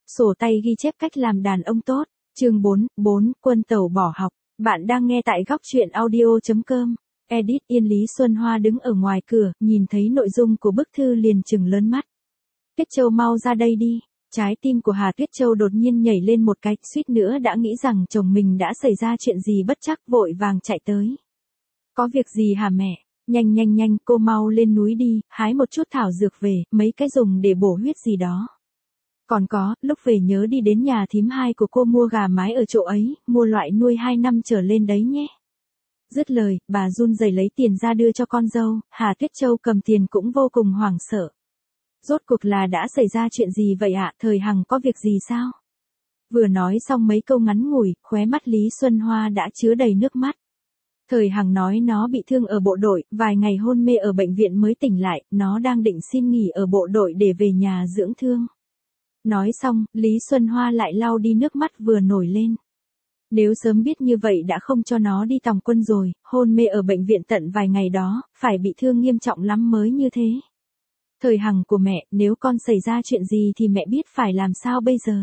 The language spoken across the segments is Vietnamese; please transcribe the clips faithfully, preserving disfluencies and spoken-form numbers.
Sổ tay ghi chép cách làm đàn ông tốt. Chương bốn, bốn, quân tẩu bỏ học. Bạn đang nghe tại góc truyện audio chấm com. Edit Yên Lý Xuân Hoa đứng ở ngoài cửa, nhìn thấy nội dung của bức thư liền trừng lớn mắt. Tuyết Châu mau ra đây đi. Trái tim của Hà Tuyết Châu đột nhiên nhảy lên một cái, suýt nữa đã nghĩ rằng chồng mình đã xảy ra chuyện gì bất trắc, vội vàng chạy tới. Có việc gì hả mẹ? Nhanh nhanh nhanh, cô mau lên núi đi, hái một chút thảo dược về, mấy cái dùng để bổ huyết gì đó. Còn có, lúc về nhớ đi đến nhà thím hai của cô mua gà mái ở chỗ ấy, mua loại nuôi hai năm trở lên đấy nhé. Dứt lời, bà run rẩy lấy tiền ra đưa cho con dâu, Hà Tuyết Châu cầm tiền cũng vô cùng hoảng sợ. Rốt cuộc là đã xảy ra chuyện gì vậy ạ, Thời Hằng có việc gì sao? Vừa nói xong mấy câu ngắn ngủi, khóe mắt Lý Xuân Hoa đã chứa đầy nước mắt. Thời Hằng nói nó bị thương ở bộ đội, vài ngày hôn mê ở bệnh viện mới tỉnh lại, nó đang định xin nghỉ ở bộ đội để về nhà dưỡng thương. Nói xong, Lý Xuân Hoa lại lau đi nước mắt vừa nổi lên. Nếu sớm biết như vậy đã không cho nó đi tòng quân rồi, hôn mê ở bệnh viện tận vài ngày đó, phải bị thương nghiêm trọng lắm mới như thế. Thời Hằng của mẹ, nếu con xảy ra chuyện gì thì mẹ biết phải làm sao bây giờ.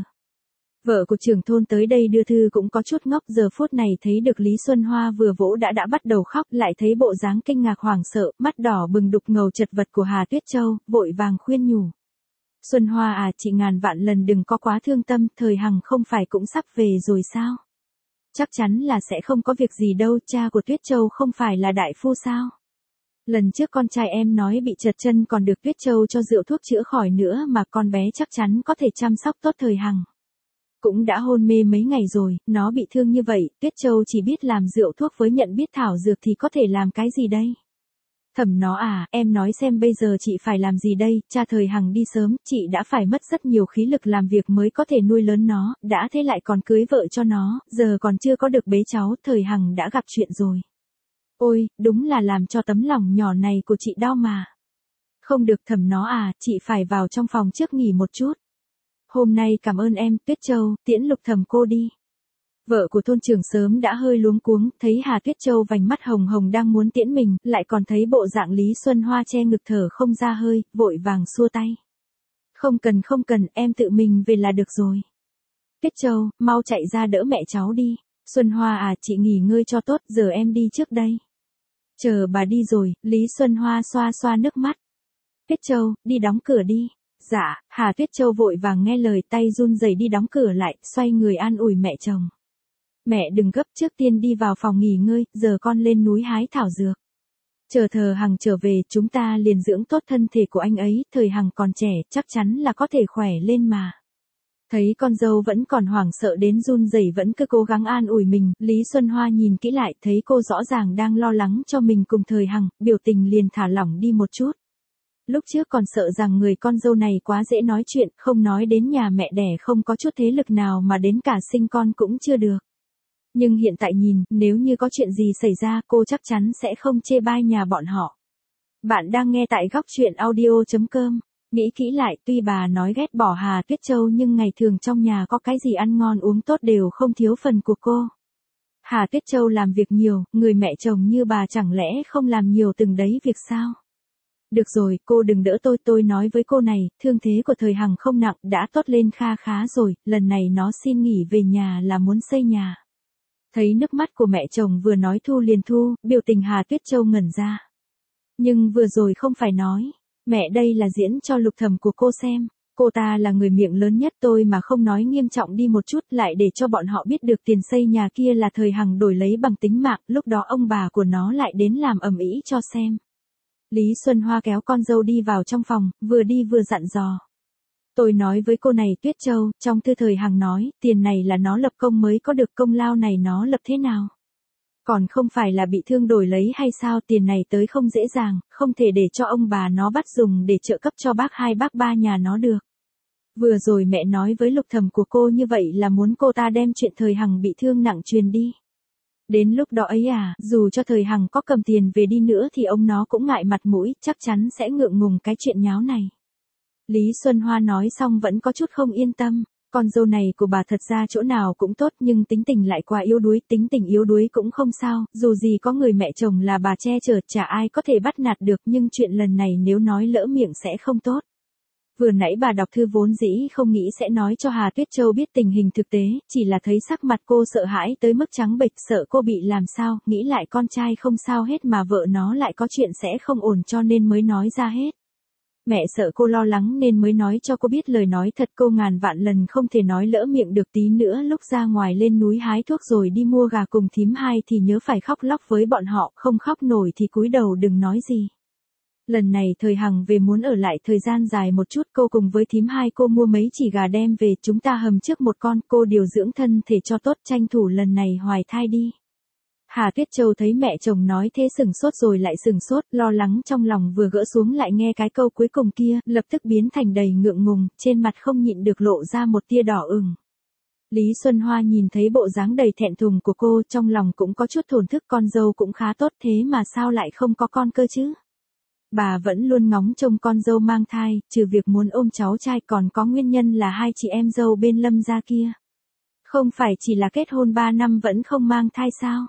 Vợ của trưởng thôn tới đây đưa thư cũng có chút ngốc, giờ phút này thấy được Lý Xuân Hoa vừa vỗ đã đã bắt đầu khóc, lại thấy bộ dáng kinh ngạc hoảng sợ, mắt đỏ bừng đục ngầu chật vật của Hà Tuyết Châu, vội vàng khuyên nhủ. Xuân Hoa à, chị ngàn vạn lần đừng có quá thương tâm, Thời Hằng không phải cũng sắp về rồi sao? Chắc chắn là sẽ không có việc gì đâu, cha của Tuyết Châu không phải là đại phu sao? Lần trước con trai em nói bị trật chân còn được Tuyết Châu cho rượu thuốc chữa khỏi nữa mà con bé chắc chắn có thể chăm sóc tốt Thời Hằng. Cũng đã hôn mê mấy ngày rồi, nó bị thương như vậy, Tuyết Châu chỉ biết làm rượu thuốc với nhận biết thảo dược thì có thể làm cái gì đây? Thẩm nó à, em nói xem bây giờ chị phải làm gì đây, cha Thời Hằng đi sớm, chị đã phải mất rất nhiều khí lực làm việc mới có thể nuôi lớn nó, đã thế lại còn cưới vợ cho nó, giờ còn chưa có được bế cháu, Thời Hằng đã gặp chuyện rồi. Ôi, đúng là làm cho tấm lòng nhỏ này của chị đau mà. Không được Thẩm nó à, chị phải vào trong phòng trước nghỉ một chút. Hôm nay cảm ơn em, Tuyết Châu, tiễn Lục Thẩm cô đi. Vợ của thôn trưởng sớm đã hơi luống cuống, thấy Hà Tuyết Châu vành mắt hồng hồng đang muốn tiễn mình, lại còn thấy bộ dạng Lý Xuân Hoa che ngực thở không ra hơi, vội vàng xua tay. Không cần không cần, em tự mình về là được rồi. Tuyết Châu, mau chạy ra đỡ mẹ cháu đi. Xuân Hoa à, chị nghỉ ngơi cho tốt, giờ em đi trước đây. Chờ bà đi rồi, Lý Xuân Hoa xoa xoa nước mắt. Tuyết Châu, đi đóng cửa đi. Dạ, Hà Tuyết Châu vội vàng nghe lời, tay run rẩy đi đóng cửa lại, xoay người an ủi mẹ chồng. Mẹ đừng gấp, trước tiên đi vào phòng nghỉ ngơi, giờ con lên núi hái thảo dược. Chờ Thời Hằng trở về, chúng ta liền dưỡng tốt thân thể của anh ấy, Thời Hằng còn trẻ, chắc chắn là có thể khỏe lên mà. Thấy con dâu vẫn còn hoảng sợ đến run rẩy vẫn cứ cố gắng an ủi mình, Lý Xuân Hoa nhìn kỹ lại thấy cô rõ ràng đang lo lắng cho mình cùng Thời Hằng, biểu tình liền thả lỏng đi một chút. Lúc trước còn sợ rằng người con dâu này quá dễ nói chuyện, không nói đến nhà mẹ đẻ không có chút thế lực nào mà đến cả sinh con cũng chưa được. Nhưng hiện tại nhìn, nếu như có chuyện gì xảy ra cô chắc chắn sẽ không chê bai nhà bọn họ. Bạn đang nghe tại góc truyện audio chấm com. Nghĩ kỹ lại, tuy bà nói ghét bỏ Hà Tuyết Châu nhưng ngày thường trong nhà có cái gì ăn ngon uống tốt đều không thiếu phần của cô. Hà Tuyết Châu làm việc nhiều, người mẹ chồng như bà chẳng lẽ không làm nhiều từng đấy việc sao? Được rồi, cô đừng đỡ tôi, tôi nói với cô này, thương thế của Thời Hằng không nặng, đã tốt lên kha khá rồi, lần này nó xin nghỉ về nhà là muốn xây nhà. Thấy nước mắt của mẹ chồng vừa nói thu liền thu, biểu tình Hà Tuyết Châu ngẩn ra. Nhưng vừa rồi không phải nói, mẹ đây là diễn cho Lục Thẩm của cô xem, cô ta là người miệng lớn nhất tôi mà không nói nghiêm trọng đi một chút lại để cho bọn họ biết được tiền xây nhà kia là Thời Hằng đổi lấy bằng tính mạng, lúc đó ông bà của nó lại đến làm ầm ĩ cho xem. Lý Xuân Hoa kéo con dâu đi vào trong phòng, vừa đi vừa dặn dò. Tôi nói với cô này Tuyết Châu, trong thư Thời Hằng nói, tiền này là nó lập công mới có được, công lao này nó lập thế nào? Còn không phải là bị thương đổi lấy hay sao, tiền này tới không dễ dàng, không thể để cho ông bà nó bắt dùng để trợ cấp cho bác hai bác ba nhà nó được. Vừa rồi mẹ nói với Lục Thẩm của cô như vậy là muốn cô ta đem chuyện Thời Hằng bị thương nặng truyền đi. Đến lúc đó ấy à, dù cho Thời Hằng có cầm tiền về đi nữa thì ông nó cũng ngại mặt mũi, chắc chắn sẽ ngượng ngùng cái chuyện nháo này. Lý Xuân Hoa nói xong vẫn có chút không yên tâm, con dâu này của bà thật ra chỗ nào cũng tốt nhưng tính tình lại quá yếu đuối, tính tình yếu đuối cũng không sao, dù gì có người mẹ chồng là bà che chở, chả ai có thể bắt nạt được, nhưng chuyện lần này nếu nói lỡ miệng sẽ không tốt. Vừa nãy bà đọc thư vốn dĩ không nghĩ sẽ nói cho Hà Tuyết Châu biết tình hình thực tế, chỉ là thấy sắc mặt cô sợ hãi tới mức trắng bệch, sợ cô bị làm sao, nghĩ lại con trai không sao hết mà vợ nó lại có chuyện sẽ không ổn cho nên mới nói ra hết. Mẹ sợ cô lo lắng nên mới nói cho cô biết lời nói thật, cô ngàn vạn lần không thể nói lỡ miệng được, tí nữa lúc ra ngoài lên núi hái thuốc rồi đi mua gà cùng thím hai thì nhớ phải khóc lóc với bọn họ, không khóc nổi thì cúi đầu đừng nói gì. Lần này Thời Hằng về muốn ở lại thời gian dài một chút, cô cùng với thím hai cô mua mấy chỉ gà đem về, chúng ta hầm trước một con, cô điều dưỡng thân thể cho tốt, tranh thủ lần này hoài thai đi. Hà Tuyết Châu thấy mẹ chồng nói thế sừng sốt rồi lại sừng sốt, lo lắng trong lòng vừa gỡ xuống lại nghe cái câu cuối cùng kia, lập tức biến thành đầy ngượng ngùng, trên mặt không nhịn được lộ ra một tia đỏ ửng. Lý Xuân Hoa nhìn thấy bộ dáng đầy thẹn thùng của cô, trong lòng cũng có chút thổn thức, con dâu cũng khá tốt thế mà sao lại không có con cơ chứ? Bà vẫn luôn ngóng trông con dâu mang thai, trừ việc muốn ôm cháu trai còn có nguyên nhân là hai chị em dâu bên Lâm gia kia. Không phải chỉ là kết hôn ba năm vẫn không mang thai sao?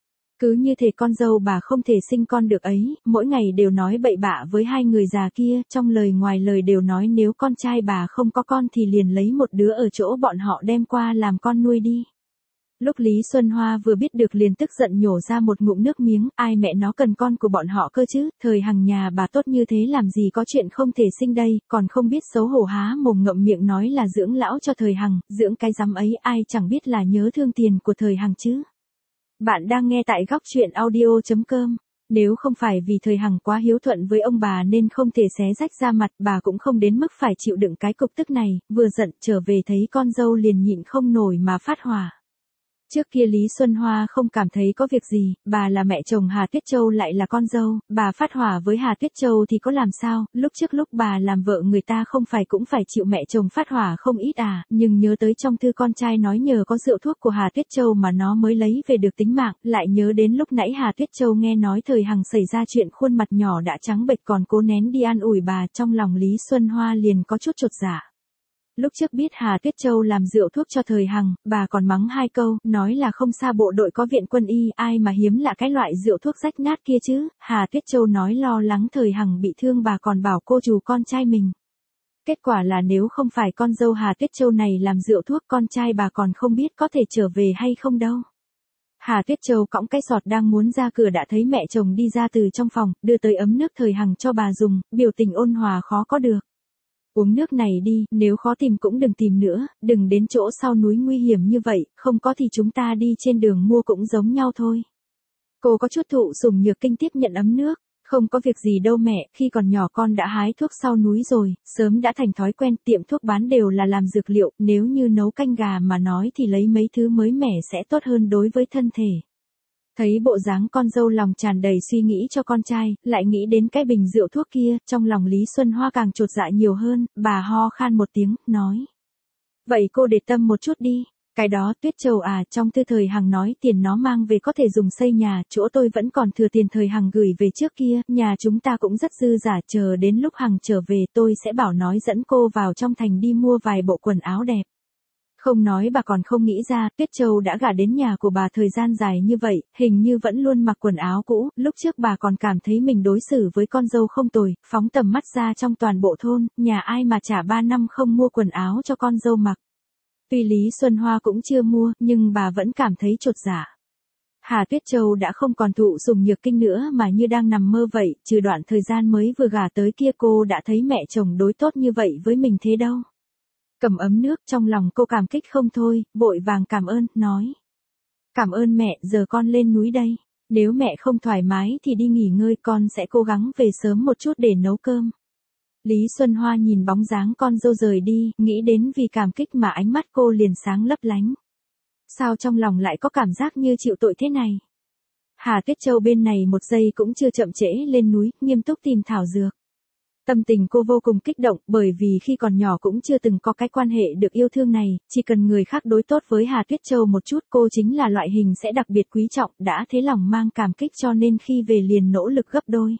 Cứ như thể con dâu bà không thể sinh con được ấy, mỗi ngày đều nói bậy bạ với hai người già kia, trong lời ngoài lời đều nói nếu con trai bà không có con thì liền lấy một đứa ở chỗ bọn họ đem qua làm con nuôi đi. Lúc Lý Xuân Hoa vừa biết được liền tức giận nhổ ra một ngụm nước miếng, ai mẹ nó cần con của bọn họ cơ chứ, Thời Hằng nhà bà tốt như thế làm gì có chuyện không thể sinh đây, còn không biết xấu hổ há mồm ngậm miệng nói là dưỡng lão cho Thời Hằng, dưỡng cái rắm ấy ai chẳng biết là nhớ thương tiền của Thời Hằng chứ. Bạn đang nghe tại góc truyện audio chấm com. Nếu không phải vì Thời Hằng quá hiếu thuận với ông bà nên không thể xé rách ra mặt, bà cũng không đến mức phải chịu đựng cái cục tức này, vừa giận trở về thấy con dâu liền nhịn không nổi mà phát hỏa. Trước kia Lý Xuân Hoa không cảm thấy có việc gì, bà là mẹ chồng Hà Tuyết Châu lại là con dâu, bà phát hỏa với Hà Tuyết Châu thì có làm sao, lúc trước lúc bà làm vợ người ta không phải cũng phải chịu mẹ chồng phát hỏa không ít à, nhưng nhớ tới trong thư con trai nói nhờ có rượu thuốc của Hà Tuyết Châu mà nó mới lấy về được tính mạng, lại nhớ đến lúc nãy Hà Tuyết Châu nghe nói Thời Hằng xảy ra chuyện khuôn mặt nhỏ đã trắng bệch còn cố nén đi an ủi bà, trong lòng Lý Xuân Hoa liền có chút chột dạ. Lúc trước biết Hà Tuyết Châu làm rượu thuốc cho Thời Hằng, bà còn mắng hai câu, nói là không xa bộ đội có viện quân y, ai mà hiếm lạ cái loại rượu thuốc rách nát kia chứ, Hà Tuyết Châu nói lo lắng Thời Hằng bị thương bà còn bảo cô trù con trai mình. Kết quả là nếu không phải con dâu Hà Tuyết Châu này làm rượu thuốc con trai bà còn không biết có thể trở về hay không đâu. Hà Tuyết Châu cõng cái sọt đang muốn ra cửa đã thấy mẹ chồng đi ra từ trong phòng, đưa tới ấm nước Thời Hằng cho bà dùng, biểu tình ôn hòa khó có được. Uống nước này đi, nếu khó tìm cũng đừng tìm nữa, đừng đến chỗ sau núi nguy hiểm như vậy, không có thì chúng ta đi trên đường mua cũng giống nhau thôi. Cô có chút thụ sủng nhược kinh tiếp nhận ấm nước, không có việc gì đâu mẹ, khi còn nhỏ con đã hái thuốc sau núi rồi, sớm đã thành thói quen, tiệm thuốc bán đều là làm dược liệu, nếu như nấu canh gà mà nói thì lấy mấy thứ mới mẻ sẽ tốt hơn đối với thân thể. Thấy bộ dáng con dâu lòng tràn đầy suy nghĩ cho con trai, lại nghĩ đến cái bình rượu thuốc kia, trong lòng Lý Xuân Hoa càng chột dạ nhiều hơn, bà ho khan một tiếng, nói. Vậy cô để tâm một chút đi, cái đó Tuyết Châu à, trong thư Thời Hằng nói tiền nó mang về có thể dùng xây nhà, chỗ tôi vẫn còn thừa tiền Thời Hằng gửi về trước kia, nhà chúng ta cũng rất dư giả, chờ đến lúc Hằng trở về tôi sẽ bảo nói dẫn cô vào trong thành đi mua vài bộ quần áo đẹp. Không nói bà còn không nghĩ ra, Tuyết Châu đã gả đến nhà của bà thời gian dài như vậy, hình như vẫn luôn mặc quần áo cũ, lúc trước bà còn cảm thấy mình đối xử với con dâu không tồi, phóng tầm mắt ra trong toàn bộ thôn, nhà ai mà trả ba năm không mua quần áo cho con dâu mặc. Tuy Lý Xuân Hoa cũng chưa mua, nhưng bà vẫn cảm thấy chột dạ. Hà Tuyết Châu đã không còn thụ sủng nhược kinh nữa mà như đang nằm mơ vậy, trừ đoạn thời gian mới vừa gả tới kia cô đã thấy mẹ chồng đối tốt như vậy với mình thế đâu. Cầm ấm nước trong lòng cô cảm kích không thôi, vội vàng cảm ơn, nói. Cảm ơn mẹ, giờ con lên núi đây. Nếu mẹ không thoải mái thì đi nghỉ ngơi, con sẽ cố gắng về sớm một chút để nấu cơm. Lý Xuân Hoa nhìn bóng dáng con dâu rời đi, nghĩ đến vì cảm kích mà ánh mắt cô liền sáng lấp lánh. Sao trong lòng lại có cảm giác như chịu tội thế này? Hà Tuyết Châu bên này một giây cũng chưa chậm trễ lên núi, nghiêm túc tìm thảo dược. Tâm tình cô vô cùng kích động, bởi vì khi còn nhỏ cũng chưa từng có cái quan hệ được yêu thương này, chỉ cần người khác đối tốt với Hà Tuyết Châu một chút cô chính là loại hình sẽ đặc biệt quý trọng, đã thế lòng mang cảm kích cho nên khi về liền nỗ lực gấp đôi.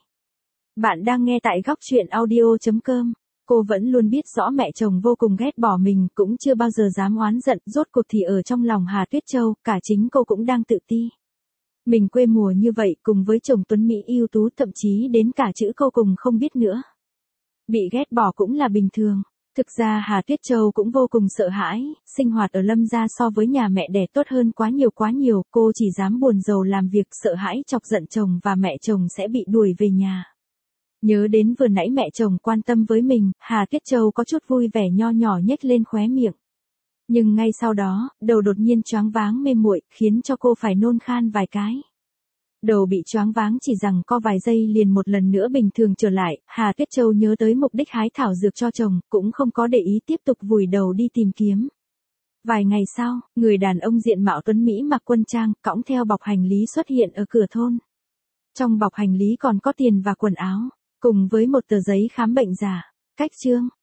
Bạn đang nghe tại góc truyện audio chấm com. Cô vẫn luôn biết rõ mẹ chồng vô cùng ghét bỏ mình, cũng chưa bao giờ dám oán giận, rốt cuộc thì ở trong lòng Hà Tuyết Châu, cả chính cô cũng đang tự ti. Mình quê mùa như vậy cùng với chồng tuấn Mỹ ưu tú thậm chí đến cả chữ cô cùng không biết nữa. Bị ghét bỏ cũng là bình thường. Thực ra Hà Tuyết Châu cũng vô cùng sợ hãi, sinh hoạt ở Lâm gia so với nhà mẹ đẻ tốt hơn quá nhiều quá nhiều, cô chỉ dám buồn rầu làm việc, sợ hãi chọc giận chồng và mẹ chồng sẽ bị đuổi về nhà. Nhớ đến vừa nãy mẹ chồng quan tâm với mình, Hà Tuyết Châu có chút vui vẻ nho nhỏ nhếch lên khóe miệng. Nhưng ngay sau đó, đầu đột nhiên choáng váng mê muội, khiến cho cô phải nôn khan vài cái. Đầu bị choáng váng chỉ rằng co vài giây liền một lần nữa bình thường trở lại, Hà Tuyết Châu nhớ tới mục đích hái thảo dược cho chồng, cũng không có để ý tiếp tục vùi đầu đi tìm kiếm. Vài ngày sau, người đàn ông diện mạo tuấn Mỹ mặc quân trang, cõng theo bọc hành lý xuất hiện ở cửa thôn. Trong bọc hành lý còn có tiền và quần áo, cùng với một tờ giấy khám bệnh giả. Cách chương